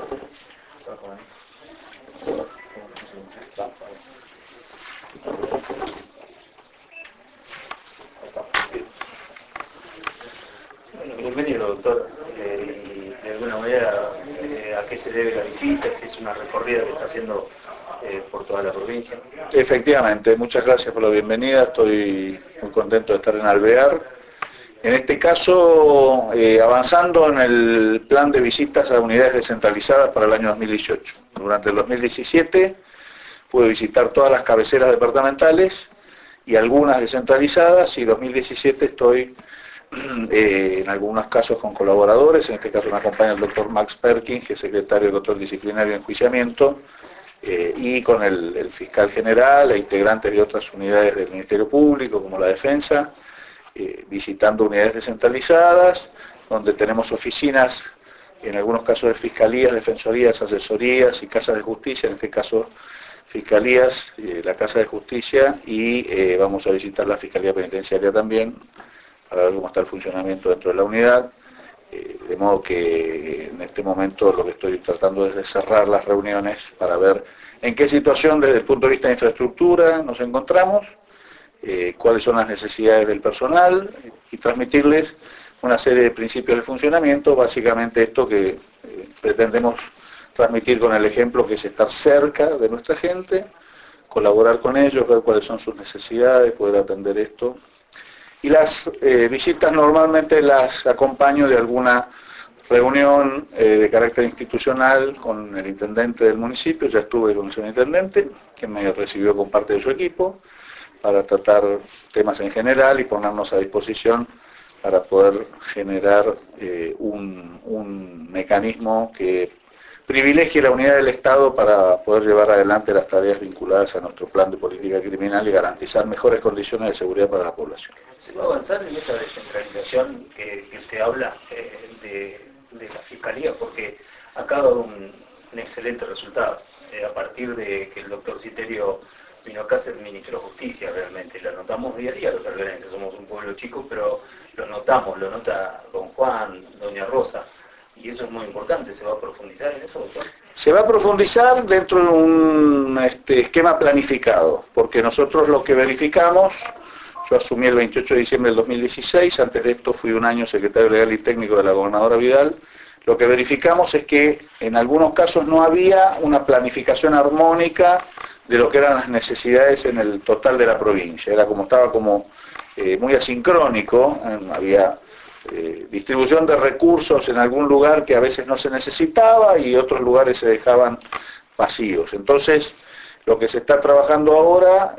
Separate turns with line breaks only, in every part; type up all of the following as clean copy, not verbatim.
Bienvenido, doctor. Y de alguna manera, ¿a qué se debe la visita? Si es una recorrida que está haciendo por toda la provincia.
Efectivamente, muchas gracias por la bienvenida. Estoy muy contento de estar en Alvear. En este caso, avanzando en el plan de visitas a unidades descentralizadas para el año 2018. Durante el 2017 pude visitar todas las cabeceras departamentales y algunas descentralizadas, y 2017 estoy en algunos casos con colaboradores. En este caso me acompaña el doctor Max Perkins, que es secretario de Control Disciplinario y Enjuiciamiento, y con el fiscal general e integrantes de otras unidades del Ministerio Público, como la Defensa, visitando unidades descentralizadas, donde tenemos oficinas, en algunos casos de fiscalías, defensorías, asesorías y casas de justicia, en este caso fiscalías, la Casa de Justicia, y vamos a visitar la Fiscalía Penitenciaria también, para ver cómo está el funcionamiento dentro de la unidad. De modo que en este momento lo que estoy tratando es de cerrar las reuniones para ver en qué situación desde el punto de vista de infraestructura nos encontramos, cuáles son las necesidades del personal, y transmitirles una serie de principios de funcionamiento. Básicamente esto que pretendemos transmitir con el ejemplo, que es estar cerca de nuestra gente, colaborar con ellos, ver cuáles son sus necesidades, poder atender esto. Y las visitas normalmente las acompaño de alguna reunión de carácter institucional con el intendente del municipio. Ya estuve con el señor intendente, que me recibió con parte de su equipo, para tratar temas en general y ponernos a disposición para poder generar un mecanismo que privilegie la unidad del Estado para poder llevar adelante las tareas vinculadas a nuestro plan de política criminal y garantizar mejores condiciones de seguridad para la población.
¿Se va a avanzar en esa descentralización que usted habla de la Fiscalía? Porque ha dado un excelente resultado. A partir de que el doctor Citerio vino acá a ser ministro de Justicia, realmente lo notamos día a día. Los alverenses somos un pueblo chico, pero lo notamos, lo nota don Juan, doña Rosa. Y eso es muy importante. ¿Se va a profundizar en eso, doctor?
Se va a profundizar dentro de un esquema planificado, porque nosotros lo que verificamos, yo asumí el 28 de diciembre del 2016, antes de esto fui un año secretario legal y técnico de la gobernadora Vidal. Lo que verificamos es que en algunos casos no había una planificación armónica de lo que eran las necesidades en el total de la provincia. Estaba como muy asincrónico, había distribución de recursos en algún lugar que a veces no se necesitaba y otros lugares se dejaban vacíos. Entonces, lo que se está trabajando ahora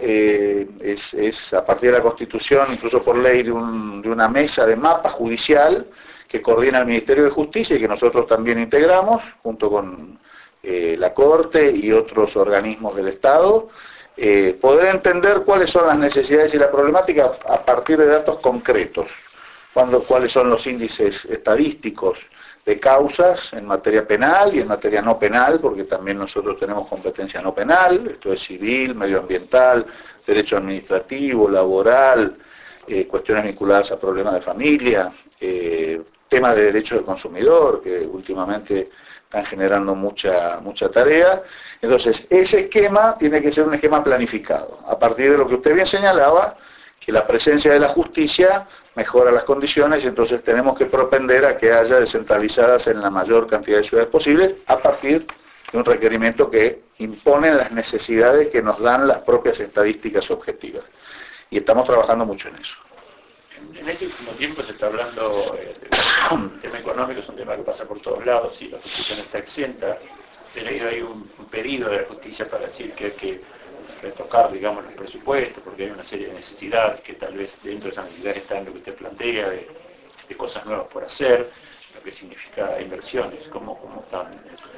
es a partir de la Constitución, incluso por ley, de una mesa de mapa judicial que coordina el Ministerio de Justicia y que nosotros también integramos, junto con la Corte y otros organismos del Estado, poder entender cuáles son las necesidades y la problemática a partir de datos concretos. Cuáles son los índices estadísticos de causas en materia penal y en materia no penal, porque también nosotros tenemos competencia no penal, esto es civil, medioambiental, derecho administrativo, laboral, cuestiones vinculadas a problemas de familia, temas de derecho del consumidor, que últimamente están generando mucha tarea. Entonces, ese esquema tiene que ser un esquema planificado, a partir de lo que usted bien señalaba, que la presencia de la justicia mejora las condiciones, y entonces tenemos que propender a que haya descentralizadas en la mayor cantidad de ciudades posibles, a partir de un requerimiento que impone las necesidades que nos dan las propias estadísticas objetivas. Y estamos trabajando mucho en eso.
En este último tiempo se está hablando del tema económico, es un tema que pasa por todos lados, y la justicia no está exenta. Pero hay un pedido de la justicia para decir que hay que retocar, digamos, los presupuestos, porque hay una serie de necesidades que tal vez dentro de esas necesidades están lo que usted plantea, de cosas nuevas por hacer, lo que significa inversiones. ¿Cómo están en eso?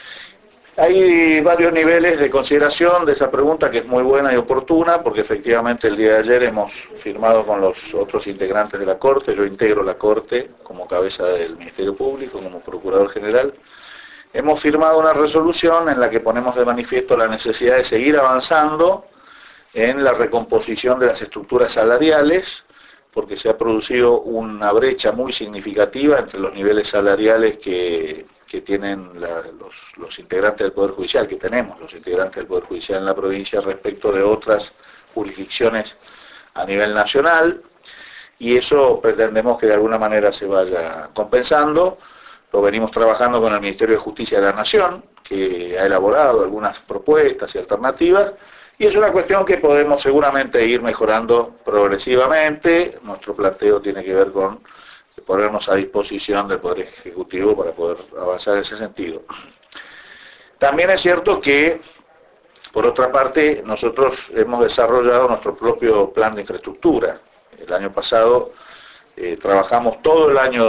Hay varios niveles de consideración de esa pregunta, que es muy buena y oportuna, porque efectivamente el día de ayer hemos firmado con los otros integrantes de la Corte. Yo integro la Corte como cabeza del Ministerio Público, como Procurador General. Hemos firmado una resolución en la que ponemos de manifiesto la necesidad de seguir avanzando en la recomposición de las estructuras salariales, porque se ha producido una brecha muy significativa entre los niveles salariales que que tienen los integrantes del Poder Judicial, que tenemos los integrantes del Poder Judicial en la provincia respecto de otras jurisdicciones a nivel nacional, y eso pretendemos que de alguna manera se vaya compensando. Lo venimos trabajando con el Ministerio de Justicia de la Nación, que ha elaborado algunas propuestas y alternativas, y es una cuestión que podemos seguramente ir mejorando progresivamente. Nuestro planteo tiene que ver con ponernos a disposición del Poder Ejecutivo para poder avanzar en ese sentido. También es cierto que, por otra parte, nosotros hemos desarrollado nuestro propio plan de infraestructura. El año pasado trabajamos todo el año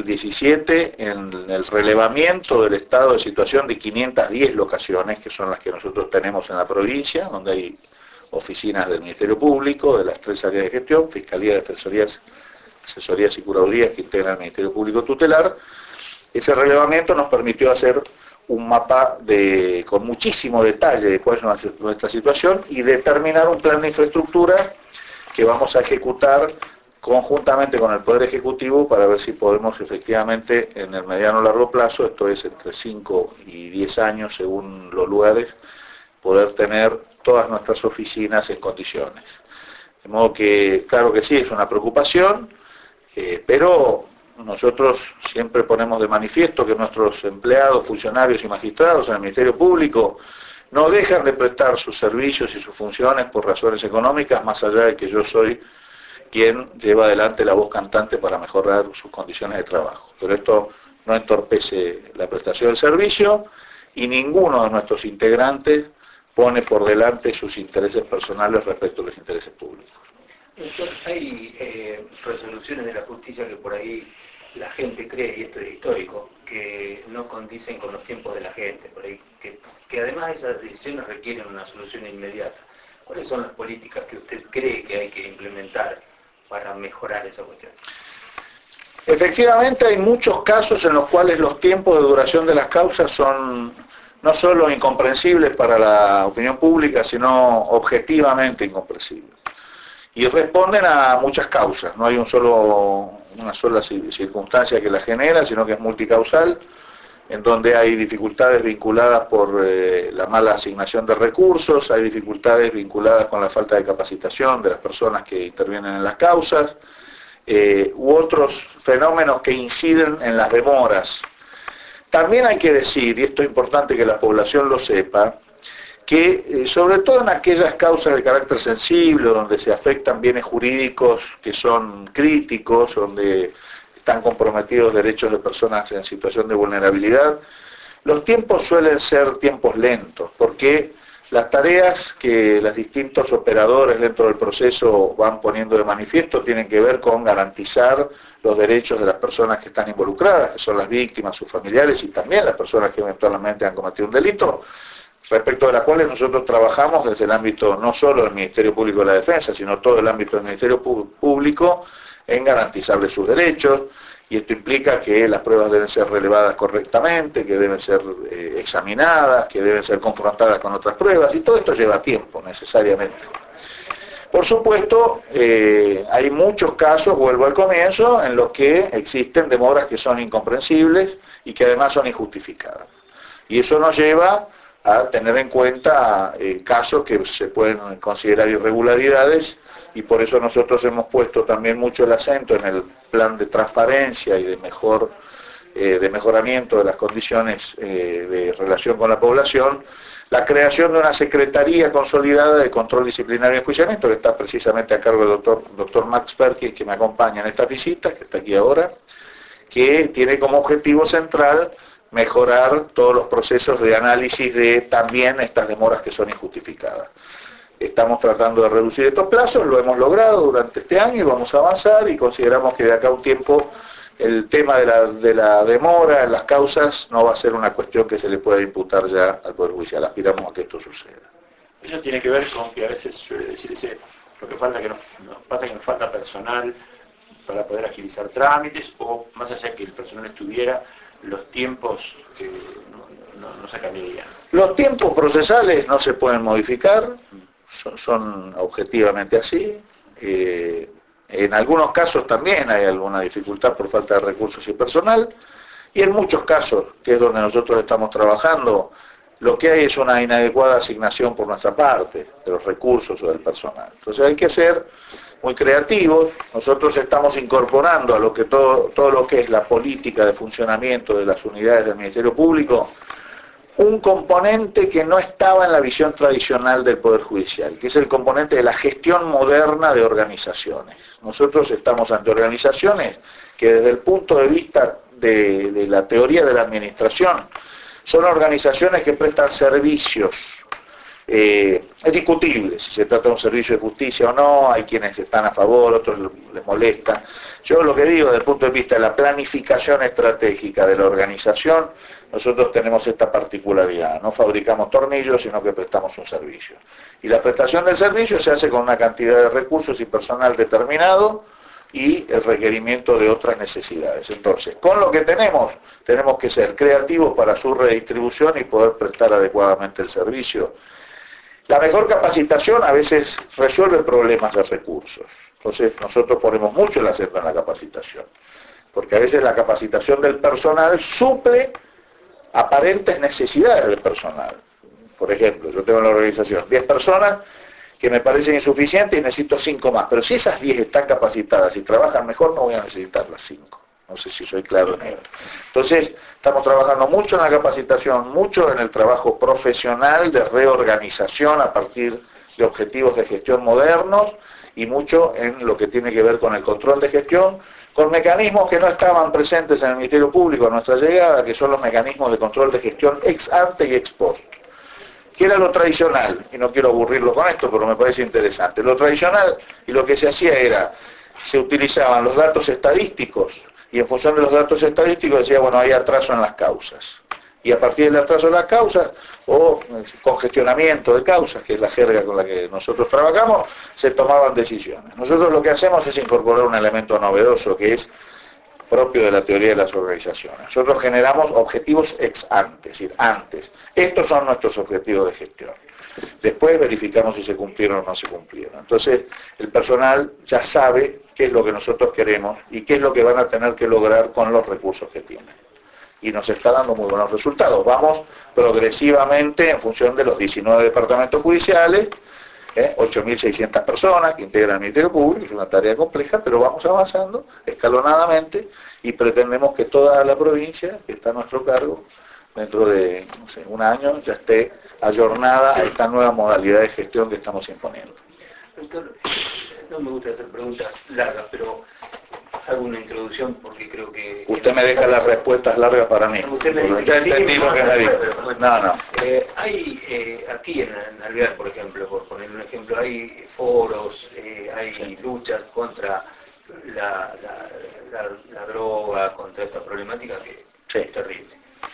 2017 en el relevamiento del estado de situación de 510 locaciones, que son las que nosotros tenemos en la provincia, donde hay oficinas del Ministerio Público, de las 3 áreas de gestión, Fiscalía, Defensorías, Asesorías y Curadurías que integran el Ministerio Público Tutelar. Ese relevamiento nos permitió hacer un mapa con muchísimo detalle de cuál es nuestra situación y determinar un plan de infraestructura que vamos a ejecutar conjuntamente con el Poder Ejecutivo para ver si podemos efectivamente en el mediano o largo plazo, esto es entre 5 y 10 años según los lugares, poder tener todas nuestras oficinas en condiciones. De modo que, claro que sí, es una preocupación, pero nosotros siempre ponemos de manifiesto que nuestros empleados, funcionarios y magistrados en el Ministerio Público no dejan de prestar sus servicios y sus funciones por razones económicas, más allá de que yo soy quien lleva adelante la voz cantante para mejorar sus condiciones de trabajo. Pero esto no entorpece la prestación del servicio y ninguno de nuestros integrantes pone por delante sus intereses personales respecto a los intereses públicos.
Entonces, hay resoluciones de la justicia que por ahí la gente cree, y esto es histórico, que no condicen con los tiempos de la gente, por ahí, que además esas decisiones requieren una solución inmediata. ¿Cuáles son las políticas que usted cree que hay que implementar para mejorar esa cuestión?
Efectivamente hay muchos casos en los cuales los tiempos de duración de las causas son no solo incomprensibles para la opinión pública, sino objetivamente incomprensibles. Y responden a muchas causas, no hay una sola circunstancia que la genera, sino que es multicausal, en donde hay dificultades vinculadas por la mala asignación de recursos, hay dificultades vinculadas con la falta de capacitación de las personas que intervienen en las causas, u otros fenómenos que inciden en las demoras. También hay que decir, y esto es importante que la población lo sepa, que sobre todo en aquellas causas de carácter sensible, donde se afectan bienes jurídicos que son críticos, donde están comprometidos derechos de personas en situación de vulnerabilidad, los tiempos suelen ser tiempos lentos, porque las tareas que los distintos operadores dentro del proceso van poniendo de manifiesto tienen que ver con garantizar los derechos de las personas que están involucradas, que son las víctimas, sus familiares y también las personas que eventualmente han cometido un delito, respecto de las cuales nosotros trabajamos desde el ámbito no solo del Ministerio Público de la Defensa, sino todo el ámbito del Ministerio Público en garantizarles sus derechos, y esto implica que las pruebas deben ser relevadas correctamente, que deben ser examinadas, que deben ser confrontadas con otras pruebas, y todo esto lleva tiempo necesariamente. Por supuesto, hay muchos casos, vuelvo al comienzo, en los que existen demoras que son incomprensibles y que además son injustificadas. Y eso nos lleva a tener en cuenta casos que se pueden considerar irregularidades, y por eso nosotros hemos puesto también mucho el acento en el plan de transparencia y de mejoramiento de las condiciones de relación con la población, la creación de una Secretaría consolidada de Control Disciplinario y Enjuiciamiento, que está precisamente a cargo del doctor Max Perkins, que me acompaña en esta visita, que está aquí ahora, que tiene como objetivo central mejorar todos los procesos de análisis de también estas demoras que son injustificadas. Estamos tratando de reducir estos plazos, lo hemos logrado durante este año y vamos a avanzar, y consideramos que de acá a un tiempo el tema de la demora en las causas no va a ser una cuestión que se le pueda imputar ya al Poder Judicial. Aspiramos a que esto suceda.
Eso tiene que ver con que a veces suele decirse lo que falta, que nos falta personal para poder agilizar trámites, o más allá que el personal estuviera, los tiempos que no se cambiarían.
Los tiempos procesales no se pueden modificar, son objetivamente así. En algunos casos también hay alguna dificultad por falta de recursos y personal, Y en muchos casos, que es donde nosotros estamos trabajando, lo que hay es una inadecuada asignación por nuestra parte de los recursos o del personal. Entonces hay que ser muy creativos. Nosotros estamos incorporando a lo que todo lo que es la política de funcionamiento de las unidades del Ministerio Público, un componente que no estaba en la visión tradicional del Poder Judicial, que es el componente de la gestión moderna de organizaciones. Nosotros estamos ante organizaciones que desde el punto de vista de la teoría de la administración, son organizaciones que prestan servicios. Es discutible si se trata de un servicio de justicia o no, hay quienes están a favor, otros les molesta. Yo lo que digo desde el punto de vista de la planificación estratégica de la organización, nosotros tenemos esta particularidad, no fabricamos tornillos, sino que prestamos un servicio. Y la prestación del servicio se hace con una cantidad de recursos y personal determinado y el requerimiento de otras necesidades. Entonces, con lo que tenemos que ser creativos para su redistribución y poder prestar adecuadamente el servicio. La mejor capacitación a veces resuelve problemas de recursos. Entonces, nosotros ponemos mucho el acento en la capacitación, porque a veces la capacitación del personal suple aparentes necesidades del personal. Por ejemplo, yo tengo en la organización 10 personas que me parecen insuficientes y necesito 5 más, pero si esas 10 están capacitadas y trabajan mejor, no voy a necesitar las 5. No sé si soy claro en ello. Entonces, estamos trabajando mucho en la capacitación, mucho en el trabajo profesional de reorganización a partir de objetivos de gestión modernos y mucho en lo que tiene que ver con el control de gestión, con mecanismos que no estaban presentes en el Ministerio Público a nuestra llegada, que son los mecanismos de control de gestión ex ante y ex post. ¿Qué era lo tradicional? Y no quiero aburrirlo con esto, pero me parece interesante. Lo tradicional y lo que se hacía era, se utilizaban los datos estadísticos, y en función de los datos estadísticos decía, bueno, hay atraso en las causas. Y a partir del atraso de las causas, o congestionamiento de causas, que es la jerga con la que nosotros trabajamos, se tomaban decisiones. Nosotros lo que hacemos es incorporar un elemento novedoso que es propio de la teoría de las organizaciones. Nosotros generamos objetivos ex ante, es decir, antes. Estos son nuestros objetivos de gestión. Después verificamos si se cumplieron o no se cumplieron. Entonces, el personal ya sabe qué es lo que nosotros queremos y qué es lo que van a tener que lograr con los recursos que tienen. Y nos está dando muy buenos resultados. Vamos progresivamente en función de los 19 departamentos judiciales, 8.600 personas que integran el Ministerio Público, es una tarea compleja, pero vamos avanzando escalonadamente y pretendemos que toda la provincia que está a nuestro cargo, dentro de un año, ya esté ayornada a esta nueva modalidad de gestión que estamos imponiendo.
Doctor, no me gusta hacer preguntas largas, pero hago una introducción porque creo que...
Usted me deja las respuestas largas para mí.
Usted me dice
ya
que
entendí
sí,
lo que me dijo. No.
Hay aquí en Alvear, por ejemplo, por poner un ejemplo, hay foros, hay luchas contra la droga, contra esta problemática que es terrible.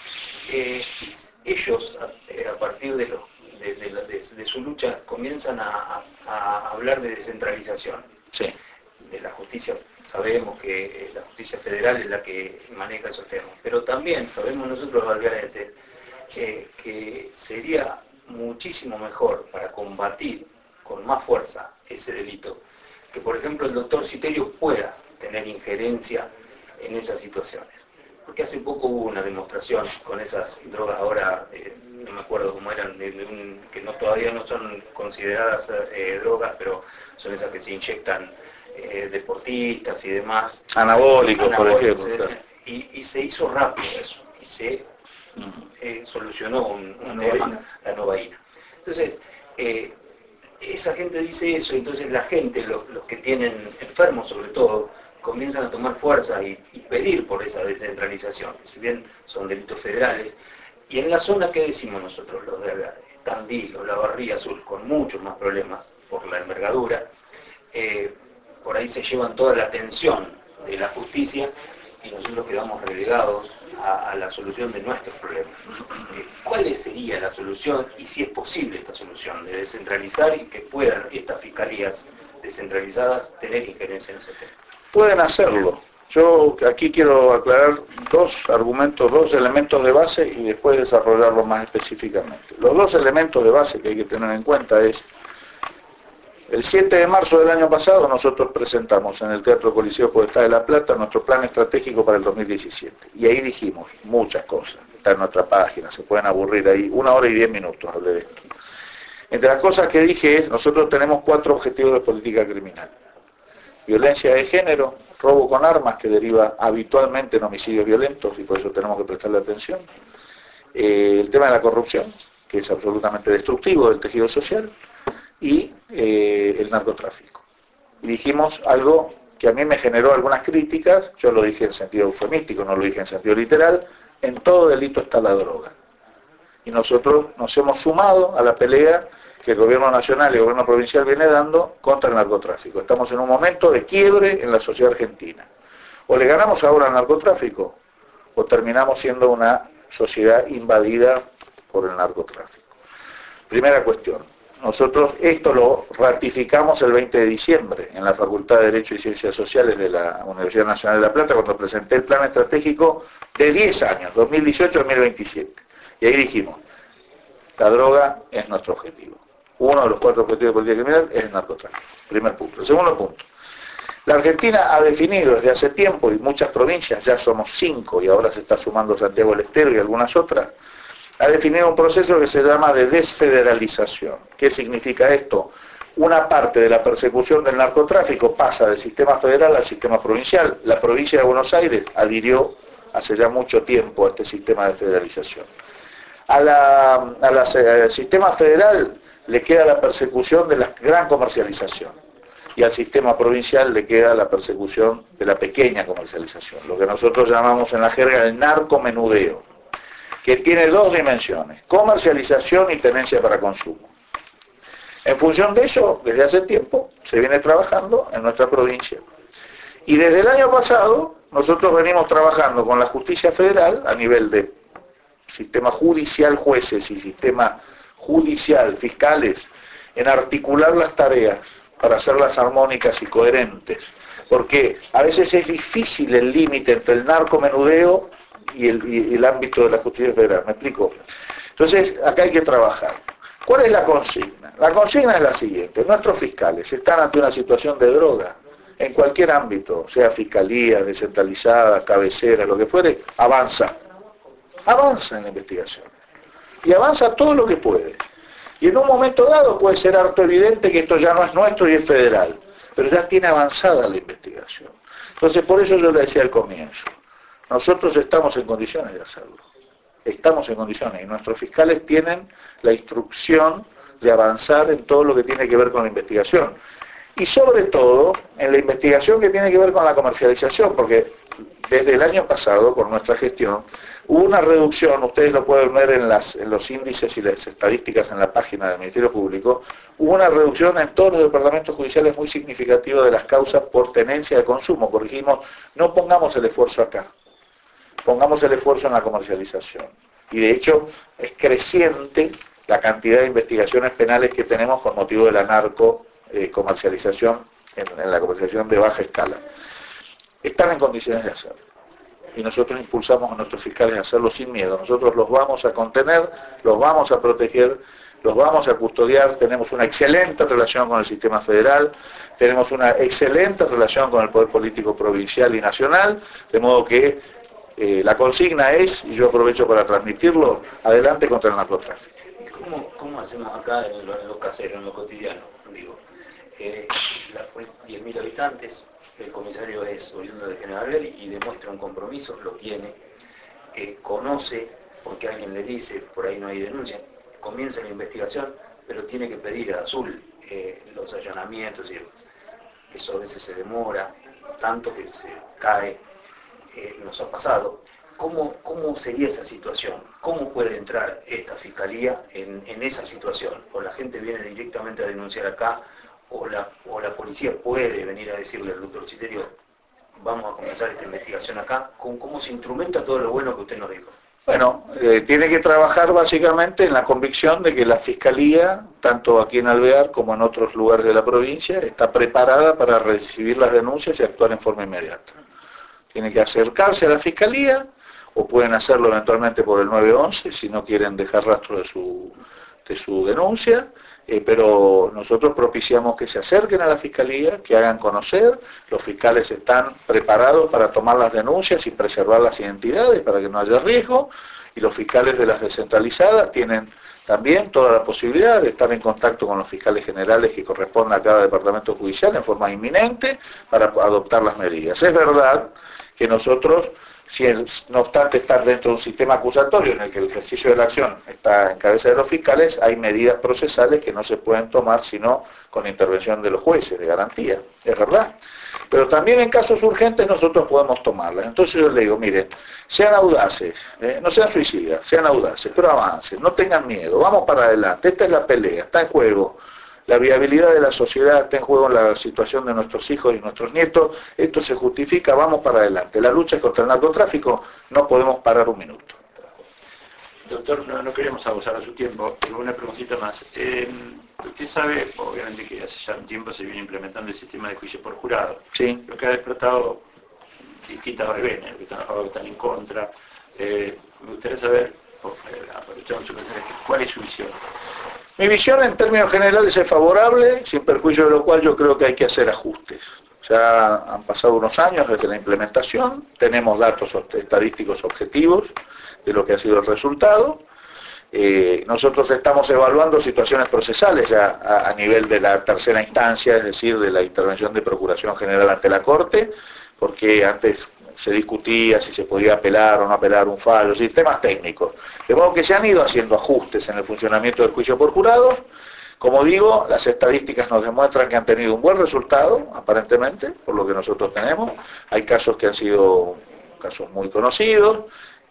Ellos, a partir de su lucha, comienzan a hablar de descentralización.
Sí.
De la justicia, sabemos que la justicia federal es la que maneja esos temas, pero también sabemos nosotros los alvearenses que sería muchísimo mejor para combatir con más fuerza ese delito, que por ejemplo el doctor Citerio pueda tener injerencia en esas situaciones. Porque hace poco hubo una demostración con esas drogas, ahora no me acuerdo cómo eran, que todavía no son consideradas drogas, son esas que se inyectan deportistas y demás.
Anabólicos, por ejemplo.
Y se hizo rápido eso, y se solucionó la novaína. Entonces, esa gente dice eso, entonces la gente, los que tienen enfermos sobre todo, comienzan a tomar fuerza y pedir por esa descentralización, que si bien son delitos federales. Y en la zona, ¿qué decimos nosotros los de Tandil o la Barría Azul, con muchos más problemas por la envergadura? Por ahí se llevan toda la atención de la justicia y nosotros quedamos relegados a la solución de nuestros problemas. ¿Cuál sería la solución y si es posible esta solución de descentralizar y que puedan estas fiscalías descentralizadas tener injerencia en ese tema?
Pueden hacerlo. Yo aquí quiero aclarar dos elementos de base y después desarrollarlo más específicamente. Los dos elementos de base que hay que tener en cuenta es El 7 de marzo del año pasado nosotros presentamos en el Teatro Coliseo Podestá de La Plata nuestro plan estratégico para el 2017. Y ahí dijimos muchas cosas. Está en nuestra página, se pueden aburrir ahí. 1 hora y 10 minutos hablé de esto. Entre las cosas que dije es, nosotros tenemos 4 objetivos de política criminal. Violencia de género, robo con armas, que deriva habitualmente en homicidios violentos, y por eso tenemos que prestarle atención. El tema de la corrupción, que es absolutamente destructivo del tejido social, y el narcotráfico. Y dijimos algo que a mí me generó algunas críticas, yo lo dije en sentido eufemístico, no lo dije en sentido literal, en todo delito está la droga. Y nosotros nos hemos sumado a la pelea que el gobierno nacional y el gobierno provincial viene dando contra el narcotráfico. Estamos en un momento de quiebre en la sociedad argentina. O le ganamos ahora al narcotráfico, o terminamos siendo una sociedad invadida por el narcotráfico. Primera cuestión. Nosotros esto lo ratificamos el 20 de diciembre en la Facultad de Derecho y Ciencias Sociales de la Universidad Nacional de La Plata cuando presenté el plan estratégico de 10 años, 2018-2027. Y ahí dijimos, la droga es nuestro objetivo. Uno de los 4 objetivos de política criminal es el narcotráfico. Primer punto. El segundo punto. La Argentina ha definido desde hace tiempo, y muchas provincias, ya somos 5, y ahora se está sumando Santiago del Estero y algunas otras, ha definido un proceso que se llama de desfederalización. ¿Qué significa esto? Una parte de la persecución del narcotráfico pasa del sistema federal al sistema provincial. La provincia de Buenos Aires adhirió hace ya mucho tiempo a este sistema de federalización. Al sistema federal le queda la persecución de la gran comercialización y al sistema provincial le queda la persecución de la pequeña comercialización, lo que nosotros llamamos en la jerga el narcomenudeo, que tiene 2 dimensiones, comercialización y tenencia para consumo. En función de eso, desde hace tiempo, se viene trabajando en nuestra provincia. Y desde el año pasado, nosotros venimos trabajando con la justicia federal, a nivel de sistema judicial, jueces y sistema judicial, fiscales, en articular las tareas para hacerlas armónicas y coherentes. Porque a veces es difícil el límite entre el narcomenudeo y el ámbito de la justicia federal. ¿Me explico? Entonces, acá hay que trabajar. ¿Cuál es la consigna? La consigna es la siguiente. Nuestros fiscales están ante una situación de droga, en cualquier ámbito, sea fiscalía, descentralizada, cabecera, lo que fuere, avanza. Avanza en la investigación. Y avanza todo lo que puede. Y en un momento dado puede ser harto evidente que esto ya no es nuestro y es federal, pero ya tiene avanzada la investigación. Entonces, por eso yo le decía al comienzo, nosotros estamos en condiciones de hacerlo. Estamos en condiciones y nuestros fiscales tienen la instrucción de avanzar en todo lo que tiene que ver con la investigación. Y sobre todo en la investigación que tiene que ver con la comercialización, porque desde el año pasado, por nuestra gestión, hubo una reducción, ustedes lo pueden ver en los índices y las estadísticas en la página del Ministerio Público, hubo una reducción en todos los departamentos judiciales muy significativa de las causas por tenencia de consumo. Corregimos, no pongamos el esfuerzo acá, pongamos el esfuerzo en la comercialización. Y de hecho es creciente la cantidad de investigaciones penales que tenemos con motivo de la narcocomercialización en la comercialización de baja escala. Están en condiciones de hacerlo. Y nosotros impulsamos a nuestros fiscales a hacerlo sin miedo. Nosotros los vamos a contener, los vamos a proteger, los vamos a custodiar. Tenemos una excelente relación con el sistema federal, tenemos una excelente relación con el poder político provincial y nacional, de modo que la consigna es, y yo aprovecho para transmitirlo, adelante contra el narcotráfico.
¿Cómo hacemos acá en lo casero, en lo cotidiano? Digo, 10.000 habitantes, el comisario es oriundo de General Belli y demuestra un compromiso, lo tiene, conoce, porque alguien le dice, por ahí no hay denuncia, comienza la investigación, pero tiene que pedir a Azul los allanamientos y demás. Eso a veces se demora, tanto que se cae, nos ha pasado. ¿Cómo sería esa situación? ¿Cómo puede entrar esta fiscalía en esa situación? ¿O la gente viene directamente a denunciar acá? ¿O la policía puede venir a decirle al doctor Citerio, vamos a comenzar esta investigación acá? ¿Cómo se instrumenta todo lo bueno que usted nos dijo?
Bueno, tiene que trabajar básicamente en la convicción de que la Fiscalía, tanto aquí en Alvear como en otros lugares de la provincia, está preparada para recibir las denuncias y actuar en forma inmediata. Tiene que acercarse a la Fiscalía, o pueden hacerlo eventualmente por el 911 si no quieren dejar rastro su denuncia, pero nosotros propiciamos que se acerquen a la Fiscalía, que hagan conocer, los fiscales están preparados para tomar las denuncias y preservar las identidades para que no haya riesgo, y los fiscales de las descentralizadas tienen también toda la posibilidad de estar en contacto con los fiscales generales que corresponden a cada departamento judicial en forma inminente para adoptar las medidas. Es verdad que nosotros, no obstante estar dentro de un sistema acusatorio en el que el ejercicio de la acción está en cabeza de los fiscales, hay medidas procesales que no se pueden tomar sino con intervención de los jueces de garantía, es verdad. Pero también en casos urgentes nosotros podemos tomarlas. Entonces yo le digo, miren, sean audaces, no sean suicidas, sean audaces, pero avancen, no tengan miedo, vamos para adelante, esta es la pelea, está en juego la viabilidad de la sociedad, está en juego la situación de nuestros hijos y nuestros nietos, esto se justifica, vamos para adelante. La lucha es contra el narcotráfico, no podemos parar un minuto.
Doctor, no queremos abusar de su tiempo, pero una preguntita más. Usted sabe, obviamente que hace ya un tiempo se viene implementando el sistema de juicio por jurado,
sí,
lo que ha despertado distintas revenes, que están a favor, que están en contra. Me gustaría saber, aprovechando su presencia, ¿cuál es su visión?
Mi visión en términos generales es favorable, sin perjuicio de lo cual yo creo que hay que hacer ajustes. Ya han pasado unos años desde la implementación, tenemos datos estadísticos objetivos de lo que ha sido el resultado. Nosotros estamos evaluando situaciones procesales ya a nivel de la tercera instancia, es decir, de la intervención de Procuración General ante la Corte, porque antes se discutía si se podía apelar o no apelar un fallo, sistemas técnicos. De modo que se han ido haciendo ajustes en el funcionamiento del juicio por jurado. Como digo, las estadísticas nos demuestran que han tenido un buen resultado, aparentemente, por lo que nosotros tenemos. Hay casos que han sido casos muy conocidos.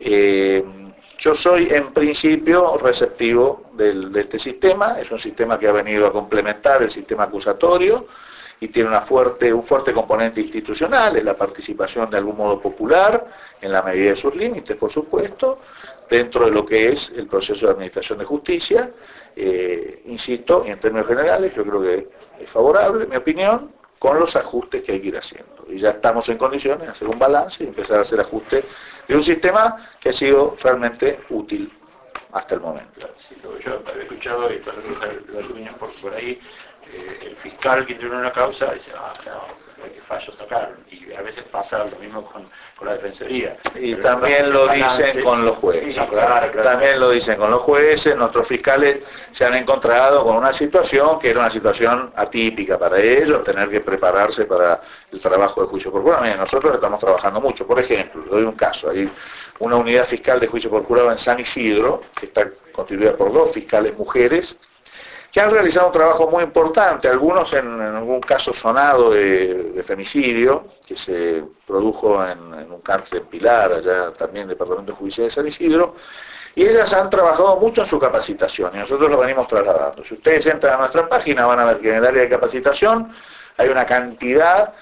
Yo soy en principio receptivo de este sistema, es un sistema que ha venido a complementar el sistema acusatorio y tiene un fuerte componente institucional, en la participación de algún modo popular, en la medida de sus límites, por supuesto, dentro de lo que es el proceso de administración de justicia. Insisto, y en términos generales, yo creo que es favorable, mi opinión, con los ajustes que hay que ir haciendo. Y ya estamos en condiciones de hacer un balance y empezar a hacer ajustes de un sistema que ha sido realmente útil hasta el momento.
Sí, yo había escuchado, y para la opinión por ahí, el fiscal que tiene una causa dice, qué fallo sacaron, y a veces pasa lo mismo con la defensoría.
Y también lo dicen con los jueces,
sí, claro.
También lo dicen con los jueces. Nuestros fiscales se han encontrado con una situación que era una situación atípica para ellos, tener que prepararse para el trabajo de juicio por jurado. Nosotros estamos trabajando mucho. Por ejemplo, le doy un caso, hay una unidad fiscal de juicio por jurado en San Isidro, que está constituida por 2 fiscales mujeres, que han realizado un trabajo muy importante, algunos en algún caso sonado de femicidio, que se produjo en un cárcel en Pilar, allá también Departamento Judicial de San Isidro, y ellas han trabajado mucho en su capacitación, y nosotros lo venimos trasladando. Si ustedes entran a nuestra página, van a ver que en el área de capacitación hay una cantidad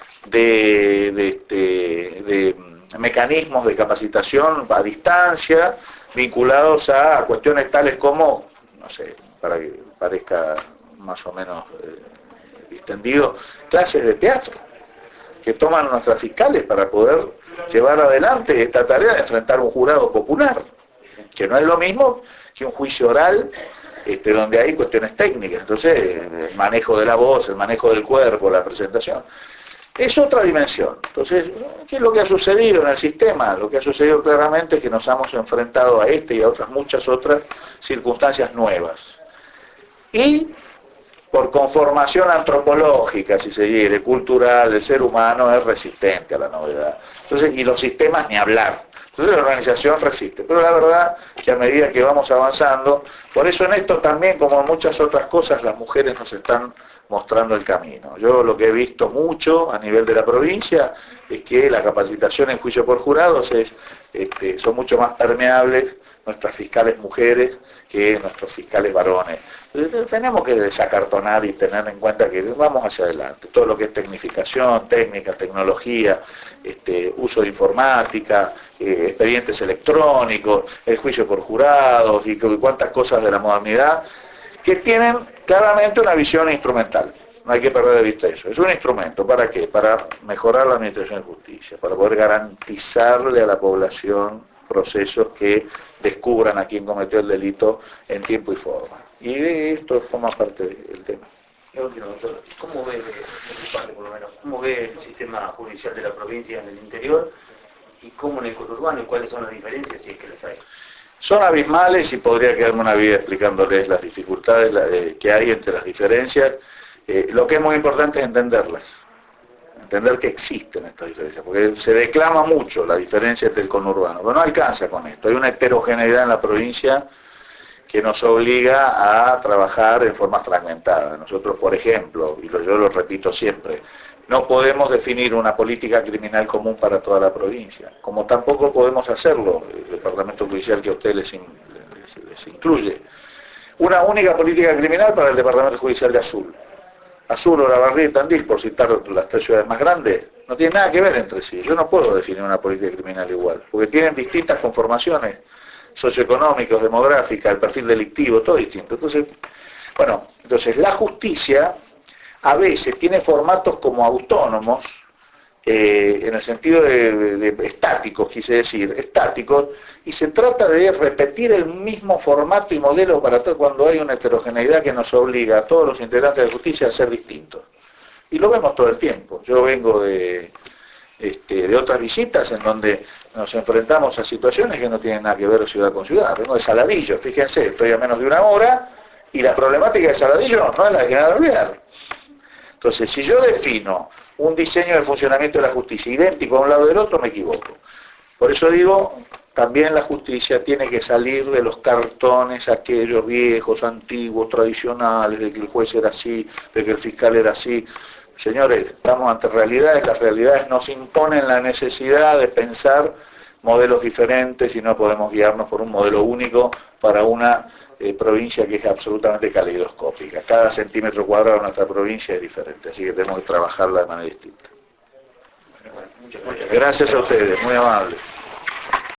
de mecanismos de capacitación a distancia, vinculados a cuestiones tales como, no sé, para que parezca más o menos distendido, clases de teatro que toman nuestras fiscales para poder llevar adelante esta tarea de enfrentar un jurado popular, que no es lo mismo que un juicio oral donde hay cuestiones técnicas. Entonces, el manejo de la voz, el manejo del cuerpo, la presentación, es otra dimensión. Entonces, ¿qué es lo que ha sucedido en el sistema? Lo que ha sucedido claramente es que nos hemos enfrentado a y a muchas otras circunstancias nuevas. Y por conformación antropológica, si se quiere, cultural, el ser humano es resistente a la novedad. Entonces, y los sistemas ni hablar. Entonces la organización resiste. Pero la verdad que a medida que vamos avanzando, por eso en esto también, como en muchas otras cosas, las mujeres nos están mostrando el camino. Yo lo que he visto mucho a nivel de la provincia es que la capacitación en juicio por jurados son mucho más permeables nuestras fiscales mujeres que nuestros fiscales varones. Tenemos que desacartonar y tener en cuenta que vamos hacia adelante. Todo lo que es tecnificación, técnica, tecnología, uso de informática, expedientes electrónicos, el juicio por jurados y cuántas cosas de la modernidad que tienen claramente una visión instrumental. No hay que perder de vista eso. Es un instrumento. ¿Para qué? Para mejorar la administración de justicia, para poder garantizarle a la población procesos que descubran a quién cometió el delito en tiempo y forma. Y de esto forma parte del tema.
Y último, doctor, ¿cómo ve, de su parte por lo menos, cómo ve el sistema judicial de la provincia en el interior y cómo en el conurbano y cuáles son las diferencias si es que las hay?
Son abismales y podría quedarme una vida explicándoles las dificultades que hay entre las diferencias. Lo que es muy importante es entenderlas, entender que existen estas diferencias, porque se declama mucho la diferencia entre el conurbano, pero no alcanza con esto. Hay una heterogeneidad en la provincia que nos obliga a trabajar en forma fragmentada. Nosotros, por ejemplo, y yo lo repito siempre, no podemos definir una política criminal común para toda la provincia, como tampoco podemos hacerlo, el departamento judicial que a ustedes les incluye. Una única política criminal para el departamento judicial de Azul. Azul, Olavarría y Tandil, por citar las tres ciudades más grandes, no tienen nada que ver entre sí. Yo no puedo definir una política criminal igual, porque tienen distintas conformaciones socioeconómicas, demográficas, el perfil delictivo, todo distinto. Entonces, la justicia a veces tiene formatos como autónomos, en el sentido de estáticos, quise decir, estáticos, y se trata de repetir el mismo formato y modelo para todo cuando hay una heterogeneidad que nos obliga a todos los integrantes de justicia a ser distintos. Y lo vemos todo el tiempo. Yo vengo de otras visitas en donde nos enfrentamos a situaciones que no tienen nada que ver ciudad con ciudad. Vengo de Saladillo, fíjense, estoy a menos de una hora, y la problemática de Saladillo no es la de General Alvear. Entonces, si yo defino un diseño de funcionamiento de la justicia idéntico a un lado del otro, me equivoco. Por eso digo, también la justicia tiene que salir de los cartones aquellos viejos, antiguos, tradicionales, de que el juez era así, de que el fiscal era así. Señores, estamos ante realidades, las realidades nos imponen la necesidad de pensar modelos diferentes y no podemos guiarnos por un modelo único para una provincia que es absolutamente caleidoscópica. Cada centímetro cuadrado de nuestra provincia es diferente, así que tenemos que trabajarla de manera distinta. Gracias a ustedes, muy amables.